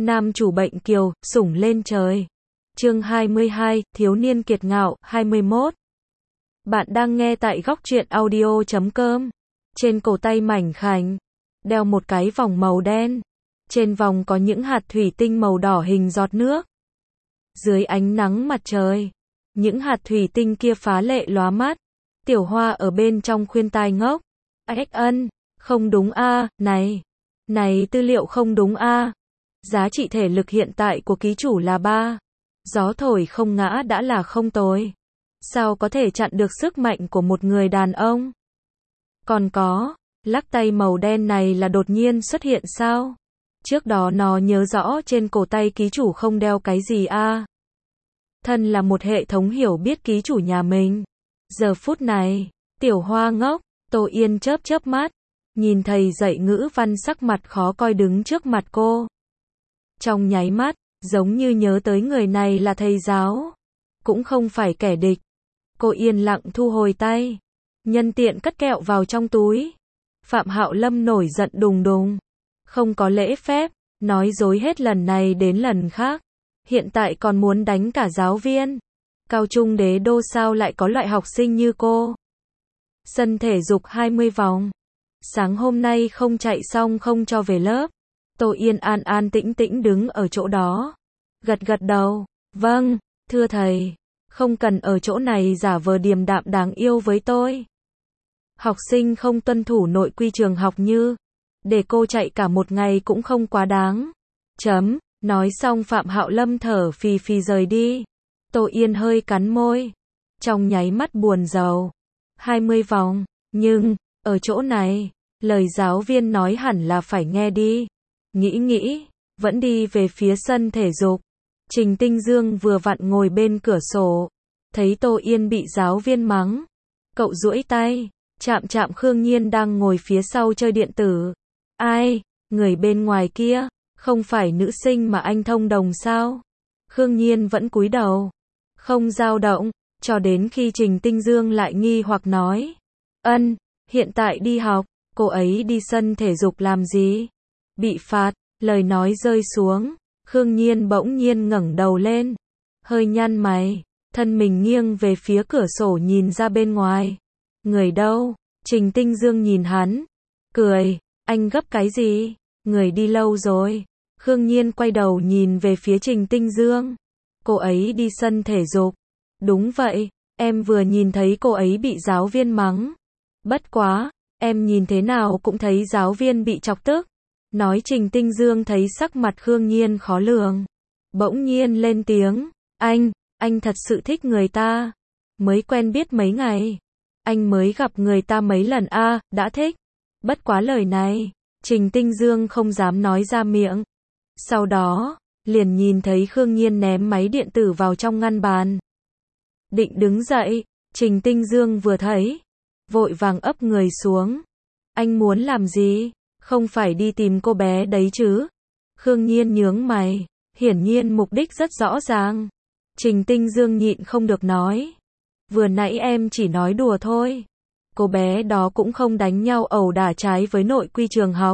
Nam chủ bệnh kiều, sủng lên trời. Chương 22, thiếu niên kiệt ngạo, 21. Bạn đang nghe tại góc truyện audio.com. Trên cổ tay mảnh khảnh, đeo một cái vòng màu đen. Trên vòng có những hạt thủy tinh màu đỏ hình giọt nước. Dưới ánh nắng mặt trời, những hạt thủy tinh kia phá lệ lóa mắt. Tiểu Hoa ở bên trong khuyên tai ngốc. Ân, không đúng a, này tư liệu không đúng a. Giá trị thể lực hiện tại của ký chủ là 3. Gió thổi không ngã đã là không tồi. Sao có thể chặn được sức mạnh của một người đàn ông? Còn có, lắc tay màu đen này là đột nhiên xuất hiện sao? Trước đó nó nhớ rõ trên cổ tay ký chủ không đeo cái gì a. Thân là một hệ thống hiểu biết ký chủ nhà mình. Giờ phút này, Tiểu Hoa ngốc, Tô Yên chớp chớp mắt, nhìn thầy dạy ngữ văn sắc mặt khó coi đứng trước mặt cô. Trong nháy mắt, giống như nhớ tới người này là thầy giáo, cũng không phải kẻ địch. Cô yên lặng thu hồi tay, nhân tiện cất kẹo vào trong túi. Phạm Hạo Lâm nổi giận đùng đùng, không có lễ phép, nói dối hết lần này đến lần khác. Hiện tại còn muốn đánh cả giáo viên. Cao trung đế đô sao lại có loại học sinh như cô? Sân thể dục 20 vòng. Sáng hôm nay không chạy xong không cho về lớp. Tô Yên an an tĩnh tĩnh đứng ở chỗ đó. Gật gật đầu. Vâng, thưa thầy. Không cần ở chỗ này giả vờ điềm đạm đáng yêu với tôi. Học sinh không tuân thủ nội quy trường học như. Để cô chạy cả một ngày cũng không quá đáng. Nói xong Phạm Hạo Lâm thở phì phì rời đi. Tô Yên hơi cắn môi. Trong nháy mắt buồn rầu. 20 vòng. Nhưng, ở chỗ này, lời giáo viên nói hẳn là phải nghe đi. Nghĩ, vẫn đi về phía sân thể dục. Trình Tinh Dương vừa vặn ngồi bên cửa sổ. Thấy Tô Yên bị giáo viên mắng. Cậu duỗi tay, chạm Khương Nhiên đang ngồi phía sau chơi điện tử. Ai, người bên ngoài kia, không phải nữ sinh mà anh thông đồng sao? Khương Nhiên vẫn cúi đầu, không dao động, cho đến khi Trình Tinh Dương lại nghi hoặc nói. Hiện tại đi học, cô ấy đi sân thể dục làm gì? Bị phạt, lời nói rơi xuống, Khương Nhiên bỗng nhiên ngẩng đầu lên, hơi nhăn mày, thân mình nghiêng về phía cửa sổ nhìn ra bên ngoài. Người đâu? Trình Tinh Dương nhìn hắn, cười, anh gấp cái gì? Người đi lâu rồi. Khương Nhiên quay đầu nhìn về phía Trình Tinh Dương. Cô ấy đi sân thể dục. Đúng vậy, em vừa nhìn thấy cô ấy bị giáo viên mắng. Bất quá, em nhìn thế nào cũng thấy giáo viên bị chọc tức. Nói Trình Tinh Dương thấy sắc mặt Khương Nhiên khó lường. Bỗng nhiên lên tiếng, anh thật sự thích người ta. Mới quen biết mấy ngày. Anh mới gặp người ta mấy lần đã thích. Bất quá lời này, Trình Tinh Dương không dám nói ra miệng. Sau đó, liền nhìn thấy Khương Nhiên ném máy điện tử vào trong ngăn bàn. Định đứng dậy, Trình Tinh Dương vừa thấy, vội vàng ấp người xuống. Anh muốn làm gì? Không phải đi tìm cô bé đấy chứ? Khương Nhiên nhướng mày, hiển nhiên mục đích rất rõ ràng. Trình Tinh Dương nhịn không được nói. Vừa nãy em chỉ nói đùa thôi. Cô bé đó cũng không đánh nhau ẩu đả trái với nội quy trường học.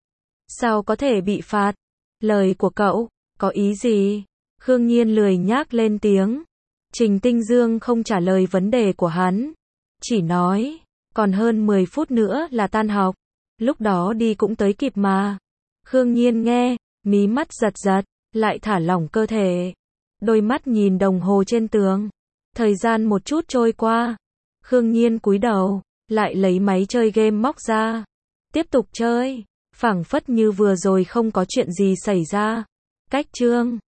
Sao có thể bị phạt? Lời của cậu, có ý gì? Khương Nhiên lười nhác lên tiếng. Trình Tinh Dương không trả lời vấn đề của hắn. Chỉ nói, còn hơn 10 phút nữa là tan học. Lúc đó đi cũng tới kịp mà. Khương Nhiên nghe, mí mắt giật giật, lại thả lỏng cơ thể. Đôi mắt nhìn đồng hồ trên tường. Thời gian một chút trôi qua. Khương Nhiên cúi đầu, lại lấy máy chơi game móc ra. Tiếp tục chơi. Phảng phất như vừa rồi không có chuyện gì xảy ra. Cách chương